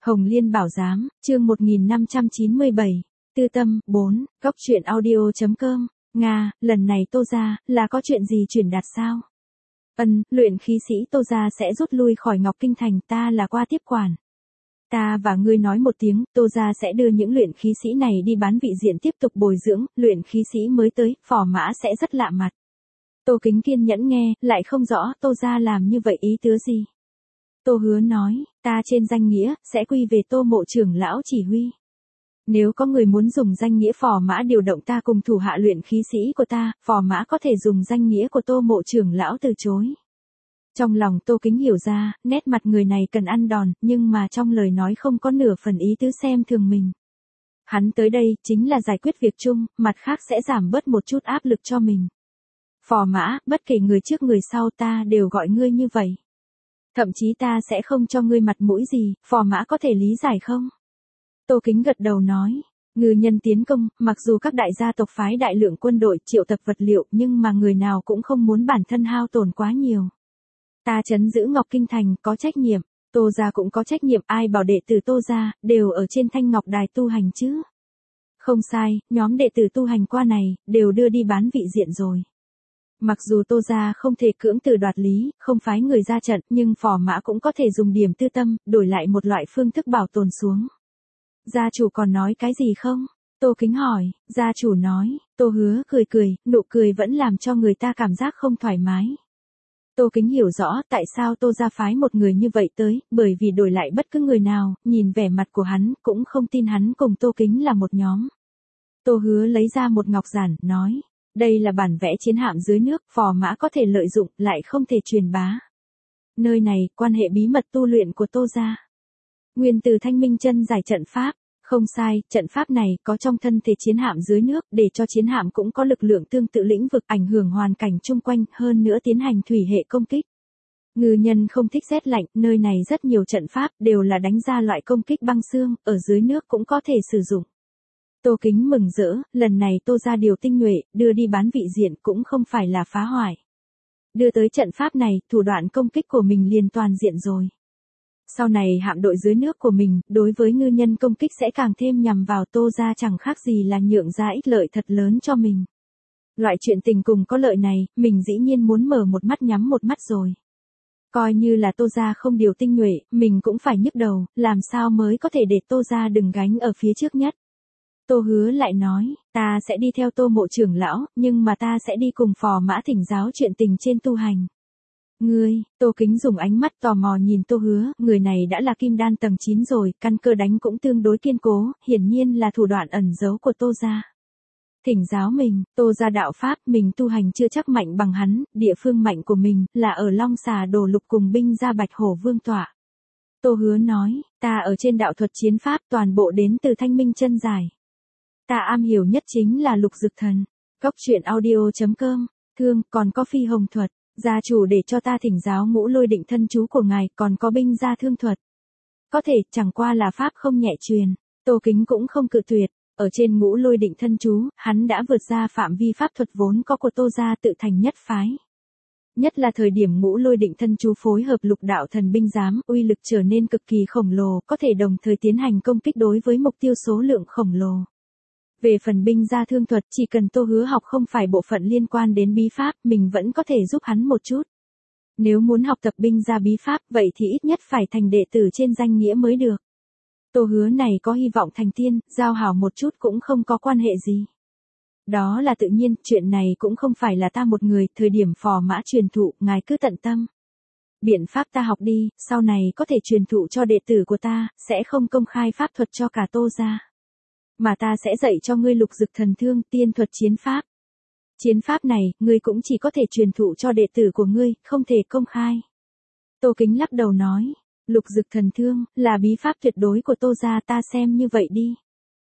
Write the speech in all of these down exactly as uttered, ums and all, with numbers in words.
Hồng Liên Bảo Giám, chương một nghìn năm trăm chín mươi bảy. Tư tâm, bốn, góc truyện audio.com. Nga, lần này Tô gia, là có chuyện gì truyền đạt sao? Ân, luyện khí sĩ Tô gia sẽ rút lui khỏi Ngọc Kinh Thành, ta là qua tiếp quản. Ta và ngươi nói một tiếng, Tô gia sẽ đưa những luyện khí sĩ này đi bán vị diện tiếp tục bồi dưỡng, luyện khí sĩ mới tới, phò mã sẽ rất lạ mặt. Tô Kính kiên nhẫn nghe, lại không rõ Tô gia làm như vậy ý tứ gì. Tô Hứa nói, ta trên danh nghĩa, sẽ quy về Tô mộ trưởng lão chỉ huy. Nếu có người muốn dùng danh nghĩa phò mã điều động ta cùng thủ hạ luyện khí sĩ của ta, phò mã có thể dùng danh nghĩa của Tô mộ trưởng lão từ chối. Trong lòng Tô Kính hiểu ra, nét mặt người này cần ăn đòn, nhưng mà trong lời nói không có nửa phần ý tứ xem thường mình. Hắn tới đây, chính là giải quyết việc chung, mặt khác sẽ giảm bớt một chút áp lực cho mình. Phò mã, bất kể người trước người sau ta đều gọi ngươi như vậy. Thậm chí ta sẽ không cho ngươi mặt mũi gì, phò mã có thể lý giải không? Tô Kính gật đầu nói, ngư nhân tiến công, mặc dù các đại gia tộc phái đại lượng quân đội triệu tập vật liệu nhưng mà người nào cũng không muốn bản thân hao tổn quá nhiều. Ta trấn giữ Ngọc Kinh Thành có trách nhiệm, Tô gia cũng có trách nhiệm, ai bảo đệ tử Tô gia đều ở trên Thanh Ngọc Đài tu hành chứ? Không sai, nhóm đệ tử tu hành qua này, đều đưa đi bán vị diện rồi. Mặc dù Tô gia không thể cưỡng từ đoạt lý, không phái người ra trận, nhưng phò mã cũng có thể dùng điểm tư tâm, đổi lại một loại phương thức bảo tồn xuống. Gia chủ còn nói cái gì không? Tô Kính hỏi, gia chủ nói, Tô Hứa cười cười, nụ cười vẫn làm cho người ta cảm giác không thoải mái. Tô Kính hiểu rõ tại sao Tô gia phái một người như vậy tới, bởi vì đổi lại bất cứ người nào, nhìn vẻ mặt của hắn, cũng không tin hắn cùng Tô Kính là một nhóm. Tô Hứa lấy ra một ngọc giản, nói, đây là bản vẽ chiến hạm dưới nước, phò mã có thể lợi dụng, lại không thể truyền bá. Nơi này, quan hệ bí mật tu luyện của Tô gia. Nguyên từ Thanh Minh Chân giải trận pháp, không sai, trận pháp này có trong thân thể chiến hạm dưới nước, để cho chiến hạm cũng có lực lượng tương tự lĩnh vực ảnh hưởng hoàn cảnh chung quanh, hơn nữa tiến hành thủy hệ công kích. Ngư nhân không thích rét lạnh, nơi này rất nhiều trận pháp đều là đánh ra loại công kích băng xương, ở dưới nước cũng có thể sử dụng. Tô Kính mừng rỡ, lần này Tô gia điều tinh nhuệ, đưa đi bán vị diện cũng không phải là phá hoại. Đưa tới trận pháp này, thủ đoạn công kích của mình liền toàn diện rồi. Sau này hạm đội dưới nước của mình, đối với ngư nhân công kích sẽ càng thêm nhằm vào Tô gia, chẳng khác gì là nhượng ra ích lợi thật lớn cho mình. Loại chuyện tình cùng có lợi này, mình dĩ nhiên muốn mở một mắt nhắm một mắt rồi. Coi như là Tô gia không điều tinh nhuệ, mình cũng phải nhức đầu, làm sao mới có thể để Tô gia đừng gánh ở phía trước nhất. Tô Hứa lại nói, ta sẽ đi theo Tô mộ trưởng lão, nhưng mà ta sẽ đi cùng phò mã thỉnh giáo chuyện tình trên tu hành. Ngươi, Tô Kính dùng ánh mắt tò mò nhìn Tô Hứa, người này đã là kim đan tầng chín rồi, căn cơ đánh cũng tương đối kiên cố, hiển nhiên là thủ đoạn ẩn giấu của Tô gia. Thỉnh giáo mình, Tô gia đạo pháp, mình tu hành chưa chắc mạnh bằng hắn, địa phương mạnh của mình, là ở Long Xà Đồ Lục cùng binh gia Bạch Hổ Vương tọa. Tô Hứa nói, ta ở trên đạo thuật chiến pháp toàn bộ đến từ Thanh Minh Chân giải. Ta am hiểu nhất chính là lục dực thần. Góc truyện audio.com, thương, còn có phi hồng thuật. Gia chủ để cho ta thỉnh giáo ngũ lôi định thân chú của ngài, còn có binh gia thương thuật. Có thể, chẳng qua là pháp không nhẹ truyền. Tô Kính cũng không cự tuyệt. Ở trên ngũ lôi định thân chú, hắn đã vượt ra phạm vi pháp thuật vốn có của Tô gia tự thành nhất phái. Nhất là thời điểm ngũ lôi định thân chú phối hợp lục đạo thần binh giám, uy lực trở nên cực kỳ khổng lồ, có thể đồng thời tiến hành công kích đối với mục tiêu số lượng khổng lồ. Về phần binh gia thương thuật, chỉ cần Tô Hứa học không phải bộ phận liên quan đến bí pháp, mình vẫn có thể giúp hắn một chút. Nếu muốn học tập binh gia bí pháp, vậy thì ít nhất phải thành đệ tử trên danh nghĩa mới được. Tô Hứa này có hy vọng thành tiên, giao hảo một chút cũng không có quan hệ gì. Đó là tự nhiên, chuyện này cũng không phải là ta một người, thời điểm phò mã truyền thụ, ngài cứ tận tâm. Biện pháp ta học đi, sau này có thể truyền thụ cho đệ tử của ta, sẽ không công khai pháp thuật cho cả Tô gia. Mà ta sẽ dạy cho ngươi lục dực thần thương, tiên thuật chiến pháp. Chiến pháp này, ngươi cũng chỉ có thể truyền thụ cho đệ tử của ngươi, không thể công khai. Tô Kính lắc đầu nói, lục dực thần thương, là bí pháp tuyệt đối của Tô gia, ta xem như vậy đi.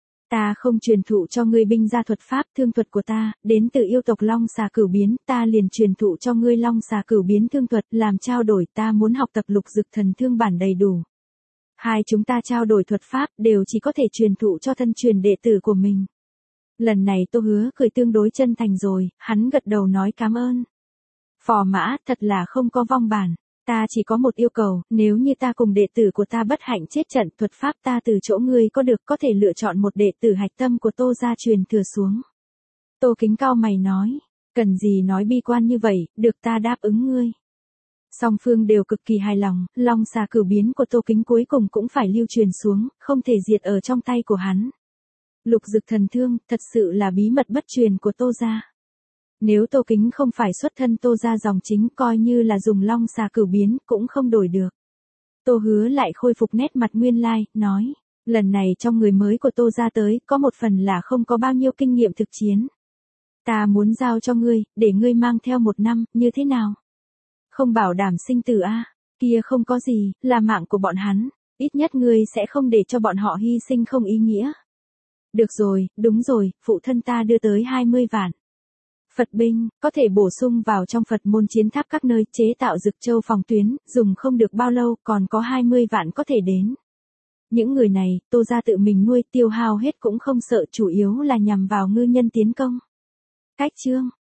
Ta không truyền thụ cho ngươi binh gia thuật pháp, thương thuật của ta, đến từ yêu tộc Long Xà Cửu Biến, ta liền truyền thụ cho ngươi Long Xà Cửu Biến thương thuật, làm trao đổi, ta muốn học tập lục dực thần thương bản đầy đủ. Hai chúng ta trao đổi thuật pháp, đều chỉ có thể truyền thụ cho thân truyền đệ tử của mình. Lần này Tô Hứa cười tương đối chân thành rồi, hắn gật đầu nói cảm ơn. Phò mã, thật là không có vong bản. Ta chỉ có một yêu cầu, nếu như ta cùng đệ tử của ta bất hạnh chết trận, thuật pháp ta từ chỗ ngươi có được, có thể lựa chọn một đệ tử hạch tâm của Tô gia truyền thừa xuống. Tô Kính cau mày nói, cần gì nói bi quan như vậy, được ta đáp ứng ngươi. Song phương đều cực kỳ hài lòng, long xà cửu biến của Tô Kính cuối cùng cũng phải lưu truyền xuống, không thể diệt ở trong tay của hắn. Lục dực thần thương, thật sự là bí mật bất truyền của Tô gia. Nếu Tô Kính không phải xuất thân Tô gia dòng chính, coi như là dùng long xà cửu biến cũng không đổi được. Tô Hứa lại khôi phục nét mặt nguyên lai, nói, lần này trong người mới của Tô gia tới, có một phần là không có bao nhiêu kinh nghiệm thực chiến. Ta muốn giao cho ngươi, để ngươi mang theo một năm, như thế nào? Không bảo đảm sinh tử a, kia không có gì, là mạng của bọn hắn, ít nhất ngươi sẽ không để cho bọn họ hy sinh không ý nghĩa. Được rồi, đúng rồi, phụ thân ta đưa tới hai mươi vạn. Phật binh, có thể bổ sung vào trong Phật môn chiến tháp các nơi, chế tạo dực châu phòng tuyến, dùng không được bao lâu, còn có hai mươi vạn có thể đến. Những người này, Tô gia tự mình nuôi, tiêu hao hết cũng không sợ, chủ yếu là nhằm vào ngư nhân tiến công. Cách chương